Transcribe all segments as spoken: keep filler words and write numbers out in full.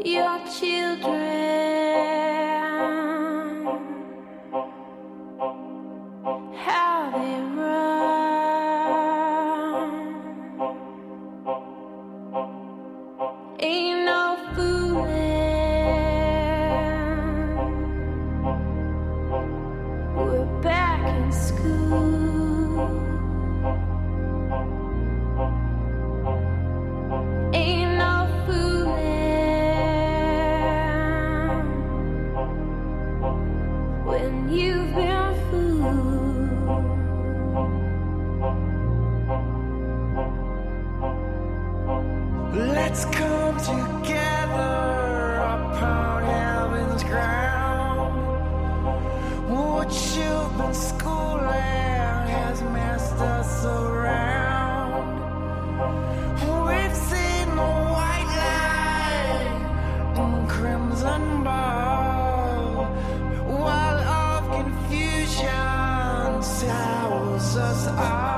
your children, how they run. Ain't no fooling, we're back in school. Ain't no fooling when you've been fooled. Let's come together upon heaven's ground. What you've been schooling has messed us around. We've seen the white light and crimson ball, while of confusion sours us all.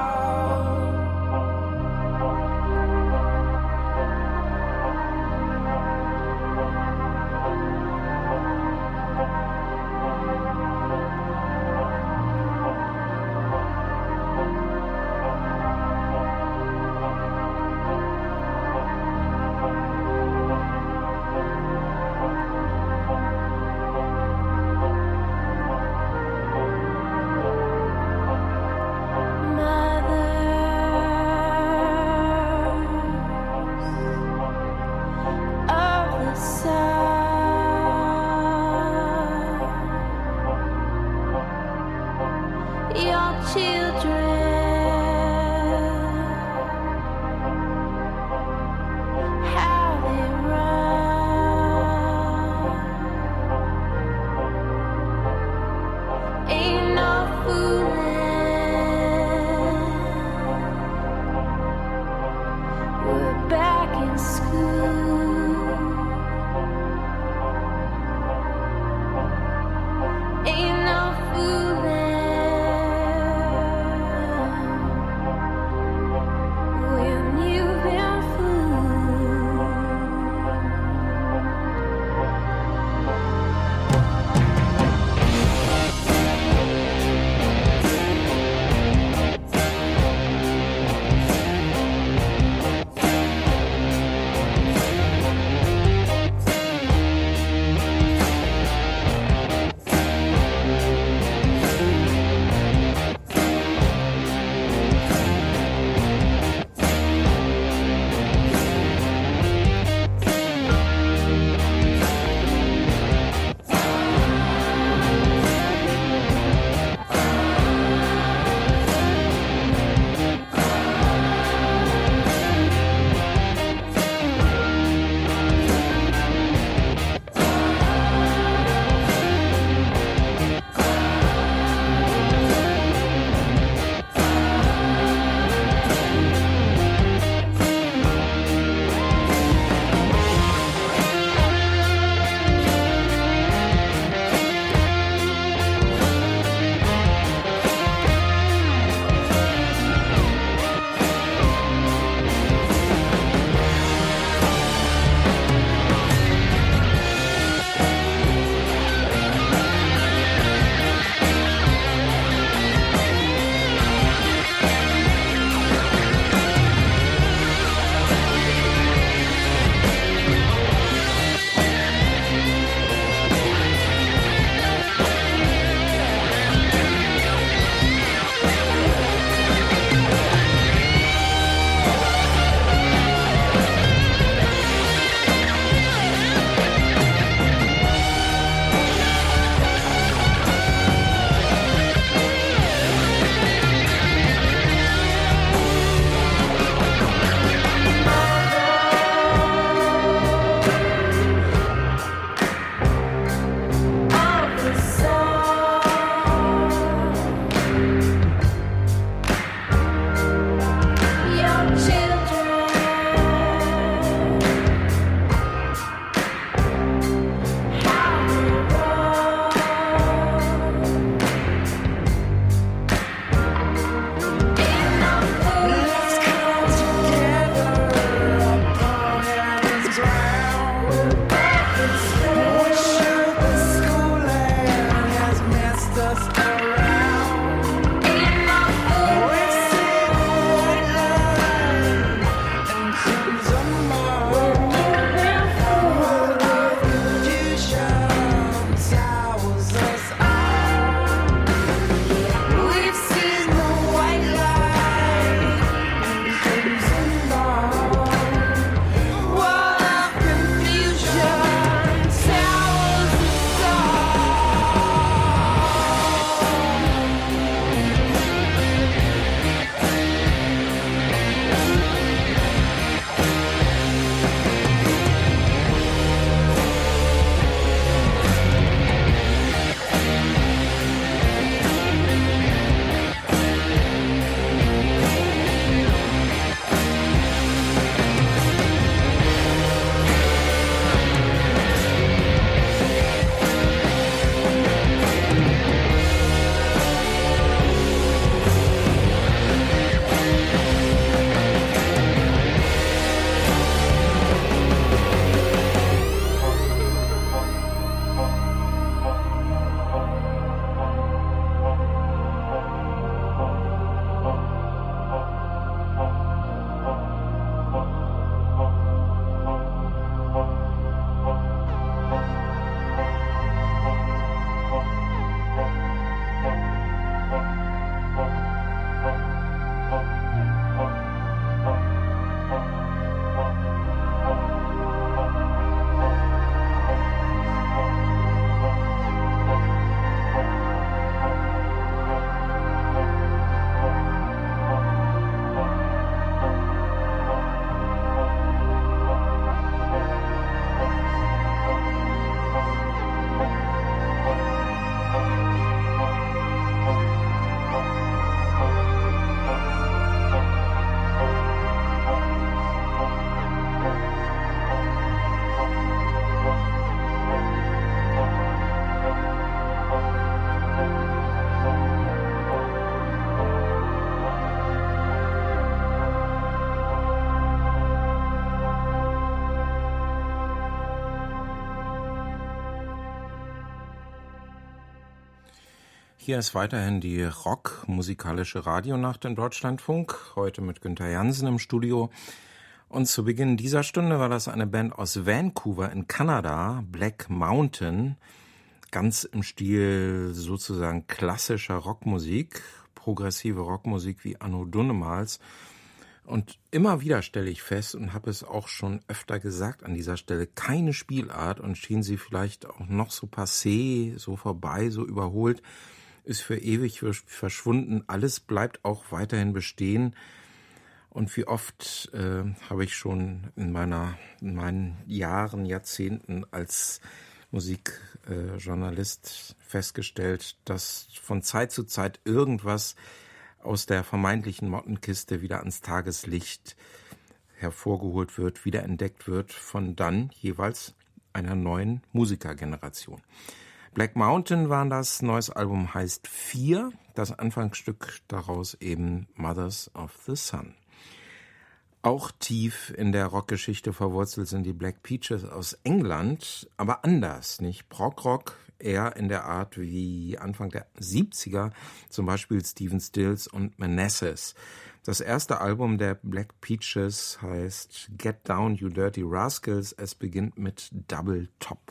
Hier ist weiterhin die rockmusikalische Radionacht im Deutschlandfunk, heute mit Günther Jansen im Studio. Und zu Beginn dieser Stunde war das eine Band aus Vancouver in Kanada, Black Mountain, ganz im Stil sozusagen klassischer Rockmusik, progressive Rockmusik wie Anno Dunnemals. Und immer wieder stelle ich fest und habe es auch schon öfter gesagt an dieser Stelle, keine Spielart, und schien sie vielleicht auch noch so passé, so vorbei, so überholt, ist für ewig verschwunden. Alles bleibt auch weiterhin bestehen. Und wie oft äh, habe ich schon in meiner in meinen Jahren, Jahrzehnten als Musikjournalist äh, festgestellt, dass von Zeit zu Zeit irgendwas aus der vermeintlichen Mottenkiste wieder ans Tageslicht hervorgeholt wird, wiederentdeckt wird von dann jeweils einer neuen Musikergeneration. Black Mountain war das, neues Album heißt vier, das Anfangsstück daraus eben Mothers of the Sun. Auch tief in der Rockgeschichte verwurzelt sind die Black Peaches aus England, aber anders, nicht Prog-Rock, eher in der Art wie Anfang der siebziger, zum Beispiel Stephen Stills und Manassas. Das erste Album der Black Peaches heißt Get Down, You Dirty Rascals. Es beginnt mit Double Top.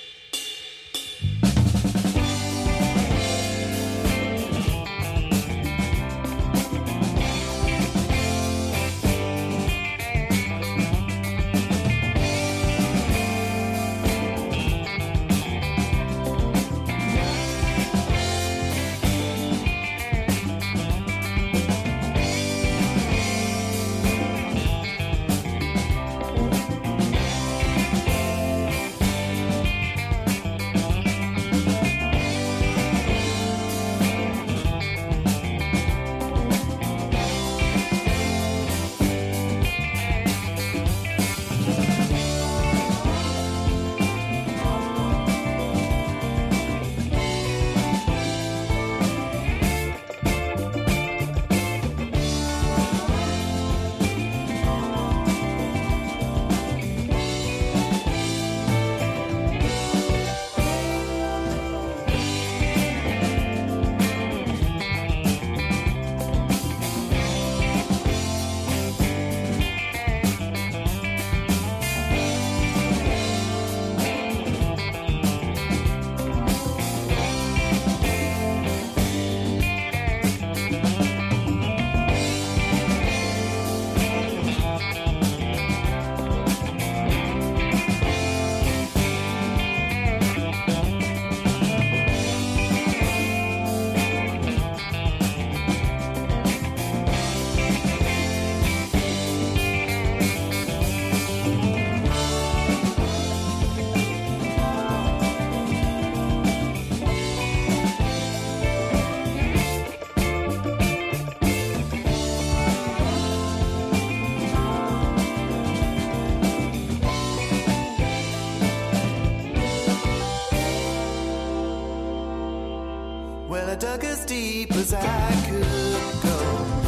Dug as deep as I could go.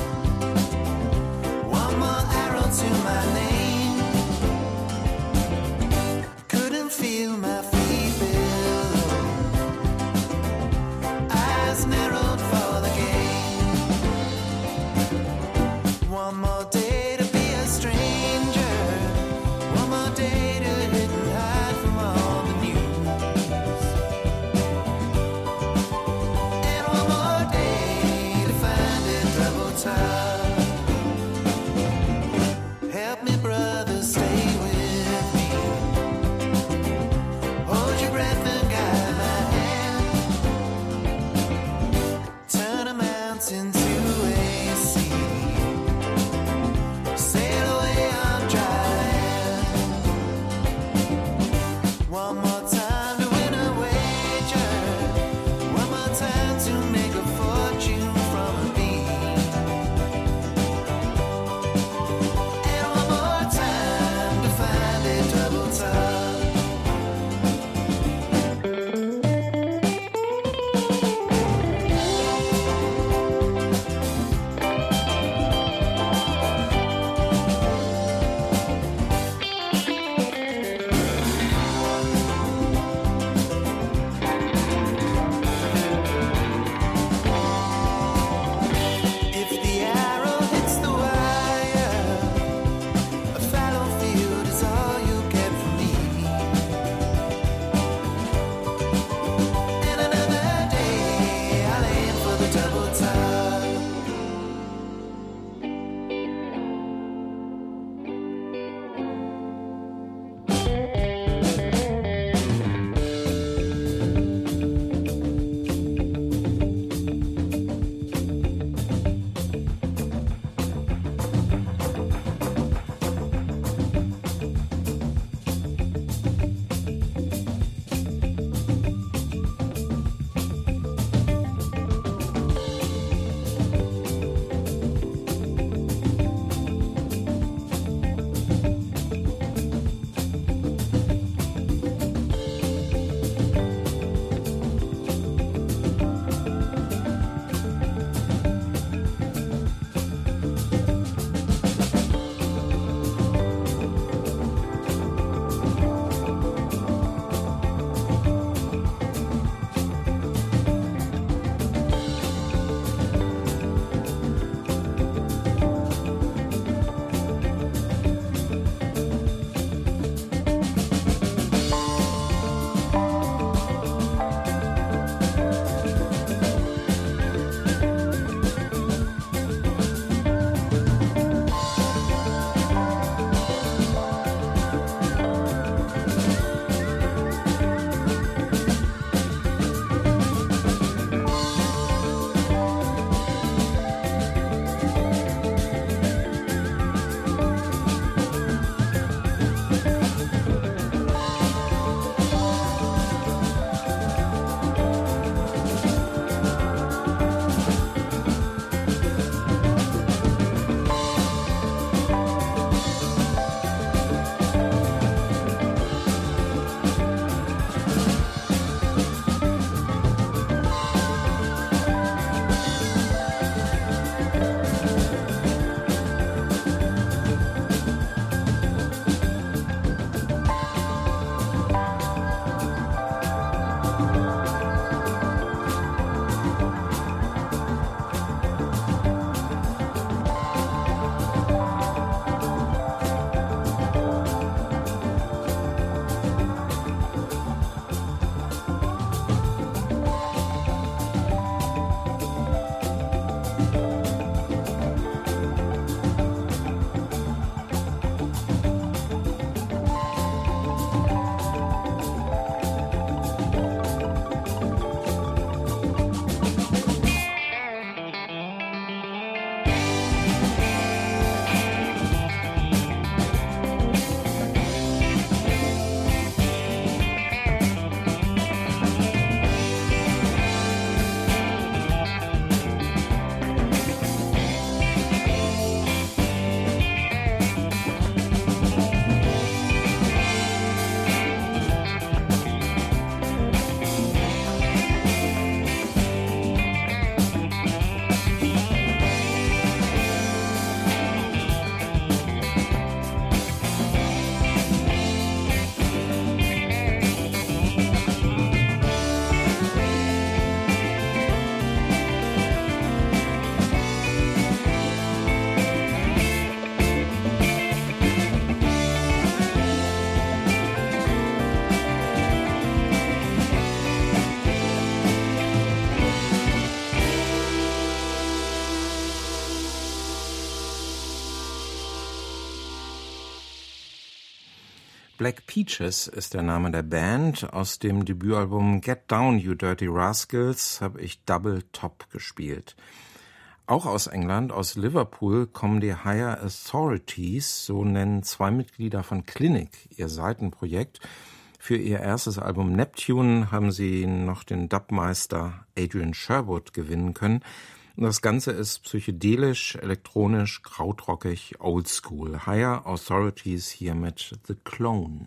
One more arrow to my name. Couldn't feel my feet below. Eyes narrowed for the game. One more day to be a stranger. One more day to hit and hide from all the news. Day to Black Peaches ist der Name der Band. Aus dem Debütalbum Get Down, You Dirty Rascals habe ich Double Top gespielt. Auch aus England, aus Liverpool, kommen die Higher Authorities, so nennen zwei Mitglieder von Clinic ihr Seitenprojekt. Für ihr erstes Album Neptune haben sie noch den Dubmeister Adrian Sherwood gewinnen können. Und das Ganze ist psychedelisch, elektronisch, krautrockig, oldschool. Higher Authorities hier mit The Clone.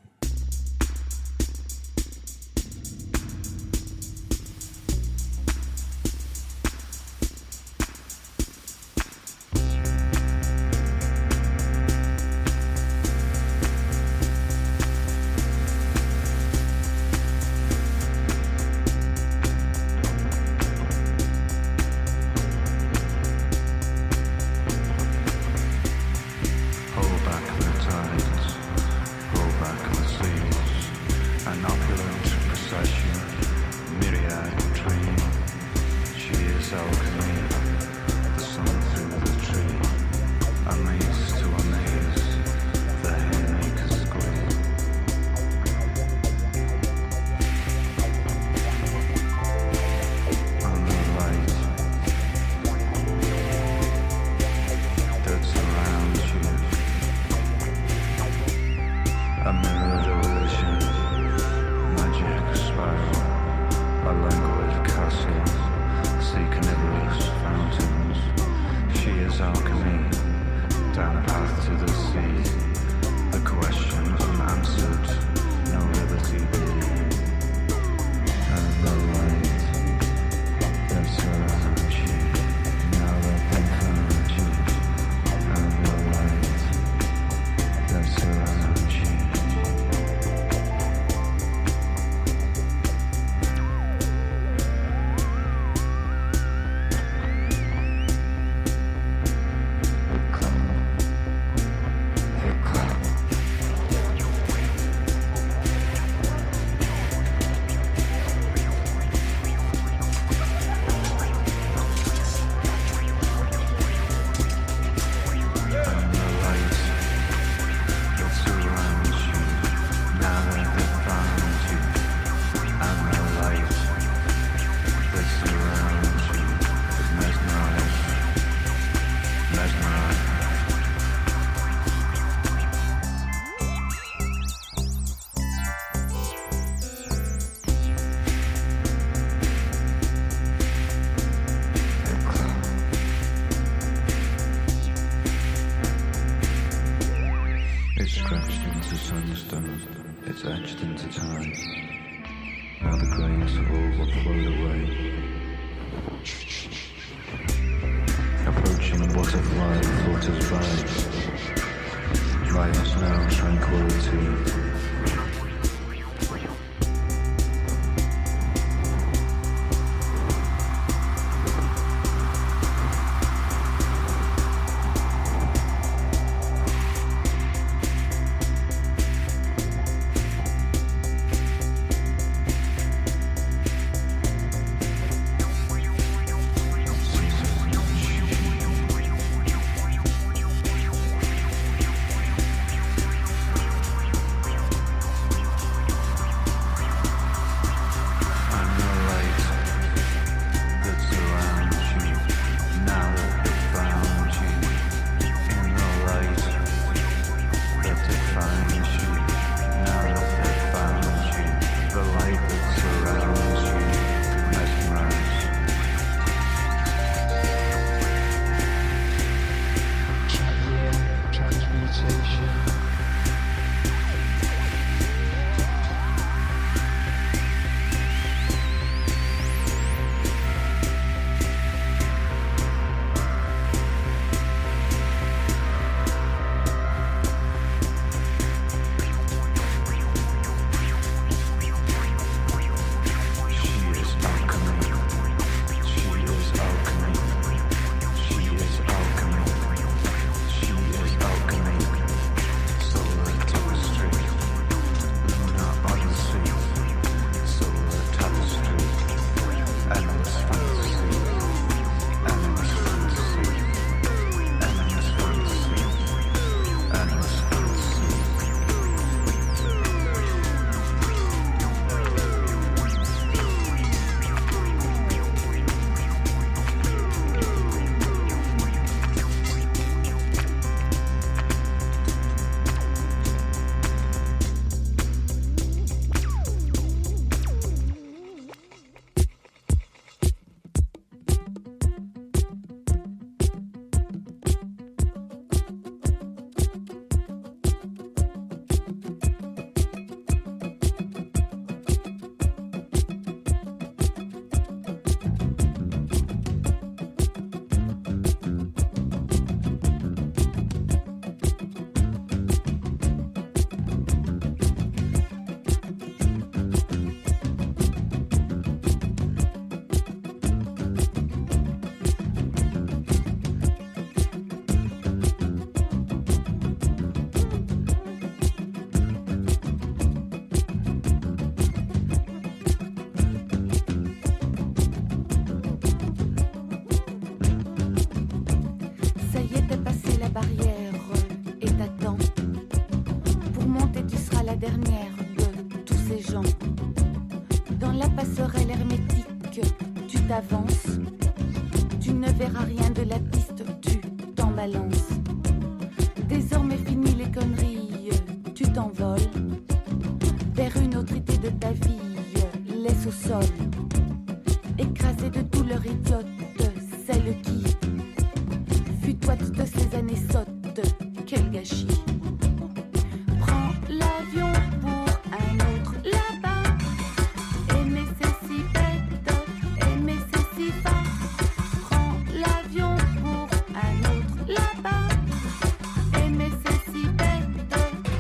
la dernière de tous ces gens. Dans la passerelle hermétique, tu t'avances. Tu ne verras rien de la piste, tu t'en balances. Désormais fini les conneries, tu t'envoles vers une autre idée de ta vie, laisse au sol. Écrasée de douleur idiote, celle qui fut toi toutes ces années sottes, quel gâchis. Prends l'avion pour un autre là-bas. Aimer c'est si bête, aimer c'est si fin. Prends l'avion pour un autre là-bas. Aimer c'est si bête.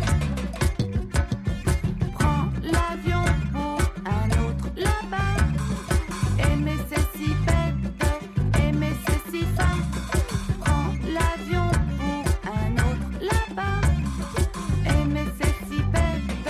Prends l'avion pour un autre là-bas. Aimer c'est si bête, aimer c'est si fin. Prends l'avion pour un autre là-bas. Aimer c'est si bête.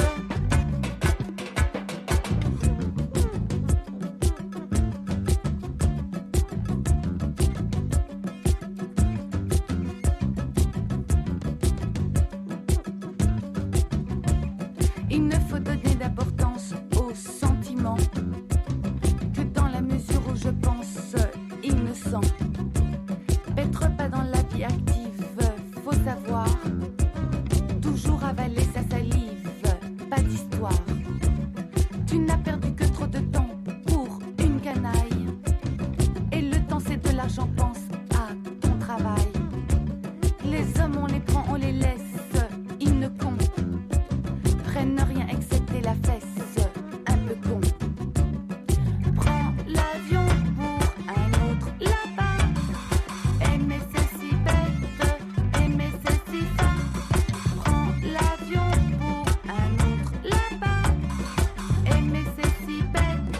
Il ne faut donner d'importance aux sentiments que dans la mesure où je pense innocent. Être pas dans la vie active, faut savoir toujours avaler sa salive, pas d'histoire. Tu n'as perdu que trop de temps pour une canaille. Et le temps c'est de l'argent, pense à ton travail. Les hommes on les prend, on les laisse, ils ne comptent. Prennent rien excepté la fesse, un peu con. Prends l'avion pour un autre là-bas. Aimer c'est si bête, aimer c'est si fin. Prends l'avion pour un autre là-bas. Aimer c'est si bête.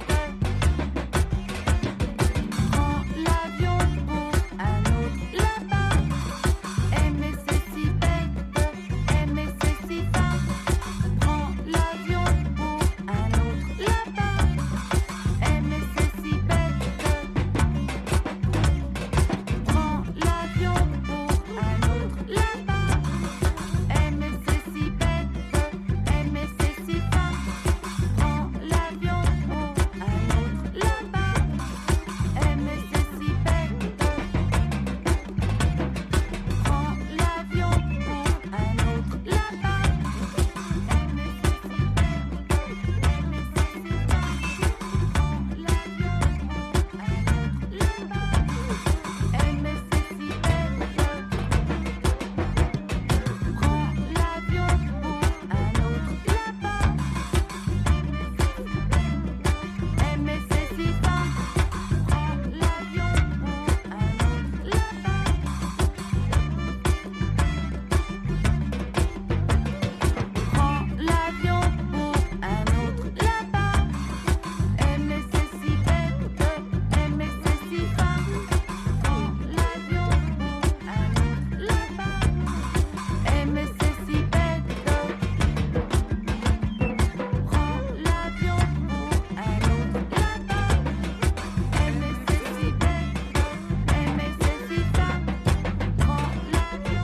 Prends l'avion pour un autre là-bas. Aimer c'est si bête, aimer c'est si fin. Prends l'avion pour un autre là-bas. Aimer c'est si bête. Prends l'avion pour un autre là-bas. Aimer c'est si bête, aimer c'est si fin. Prends l'avion pour un autre là-bas. Aimer c'est si bête. Prends l'avion pour un autre là-bas. Aimer c'est si bête, aimer c'est si fin. Prends l'avion pour un autre là-bas. Aimer c'est si bête. Prends l'avion pour un autre là-bas. Aimer c'est si fin. Prends l'avion pour un autre là-bas. Prends l'avion pour un autre là-bas. Aimer c'est si bête, aimer c'est si fin. Prends l'avion pour un autre là-bas. Aimer c'est si bête. Prends l'avion pour un autre là-bas. Aimer c'est si bête, aimer c'est si fin. Prends l'avion.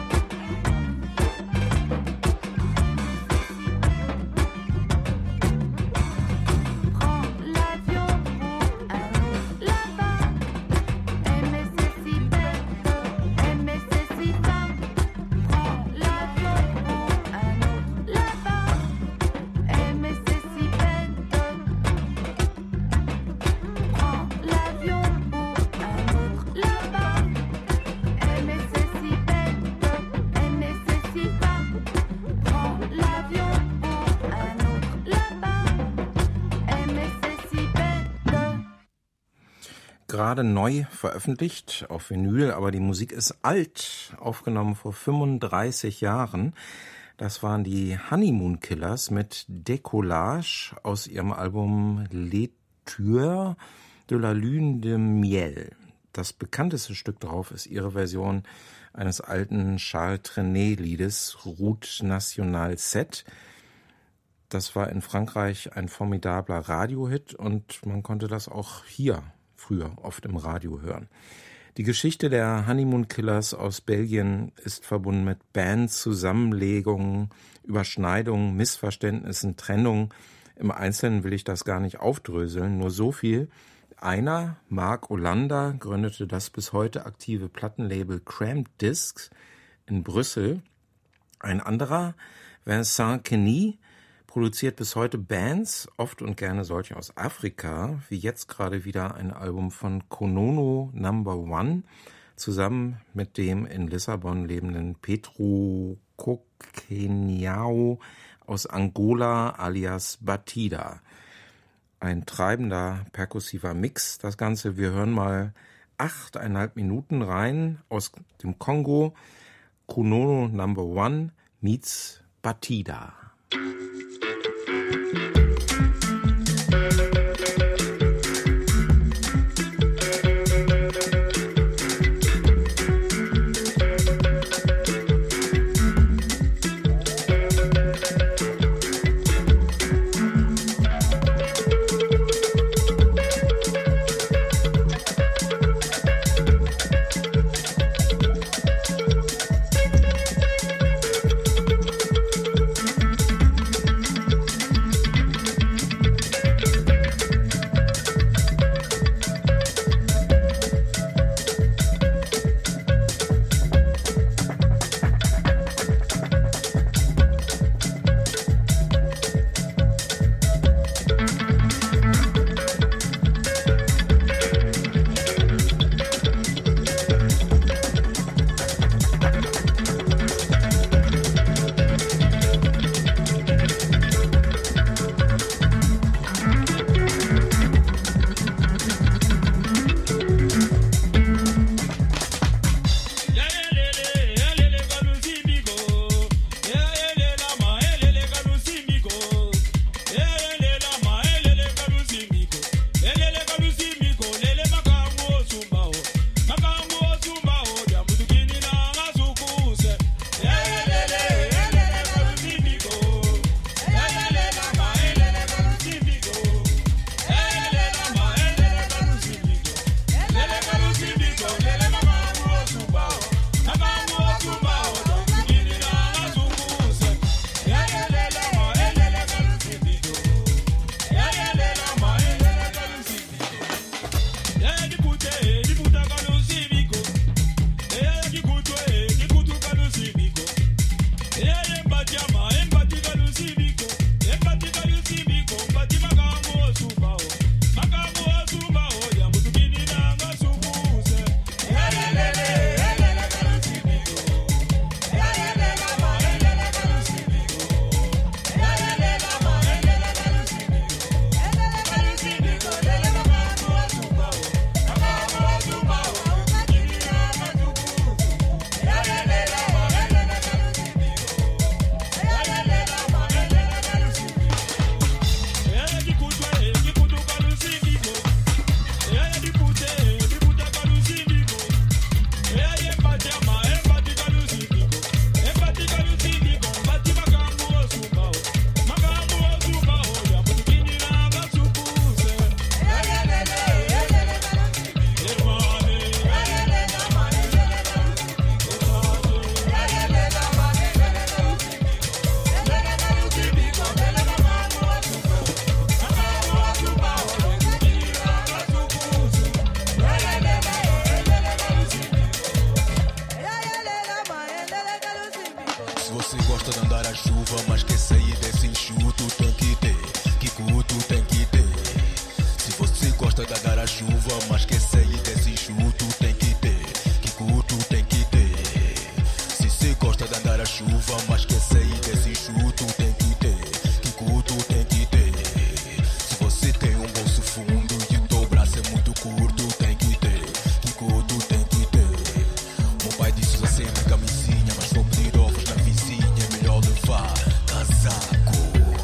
Prends l'avion pour un autre là-bas. Aimer c'est si bête, aimer c'est si fin. Prends l'avion pour un autre là-bas. Aimer c'est si bête. Prends l'avion pour un autre là-bas. Aimer c'est si bête, aimer c'est si fin. Prends l'avion pour un autre là-bas. Aimer c'est si bête. Gerade neu veröffentlicht auf Vinyl, aber die Musik ist alt, aufgenommen vor fünfunddreißig Jahren. Das waren die Honeymoon Killers mit Décollage aus ihrem Album Les Tueurs de la Lune de Miel. Das bekannteste Stück darauf ist ihre Version eines alten Charles Trenet-Liedes, Route Nationale sept. Das war in Frankreich ein formidabler Radiohit und man konnte das auch hier früher oft im Radio hören. Die Geschichte der Honeymoon Killers aus Belgien ist verbunden mit Bands, Zusammenlegungen, Überschneidungen, Missverständnissen, Trennungen. Im Einzelnen will ich das gar nicht aufdröseln, nur so viel. Einer, Mark Olander, gründete das bis heute aktive Plattenlabel Cramped Discs in Brüssel. Ein anderer, Vincent Kenny, produziert bis heute Bands, oft und gerne solche aus Afrika, wie jetzt gerade wieder ein Album von Konono Number One, zusammen mit dem in Lissabon lebenden Petro Coqueniao aus Angola alias Batida. Ein treibender, perkussiver Mix, das Ganze. Wir hören mal achteinhalb Minuten rein aus dem Kongo. Konono Number One meets Batida.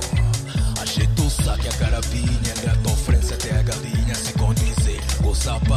Sapato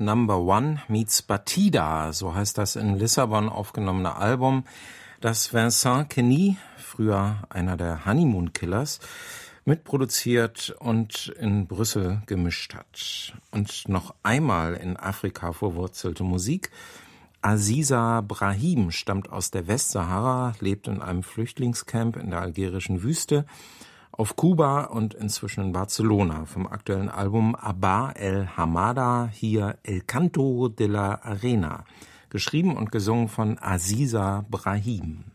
Number One meets Batida, so heißt das in Lissabon aufgenommene Album, das Vincent Kenny, früher einer der Honeymoon Killers, mitproduziert und in Brüssel gemischt hat. Und noch einmal in Afrika verwurzelte Musik. Aziza Brahim stammt aus der Westsahara, lebt in einem Flüchtlingscamp in der algerischen Wüste, auf Kuba und inzwischen in Barcelona. Vom aktuellen Album Abba El Hamada hier El Canto de la Arena, geschrieben und gesungen von Aziza Brahim.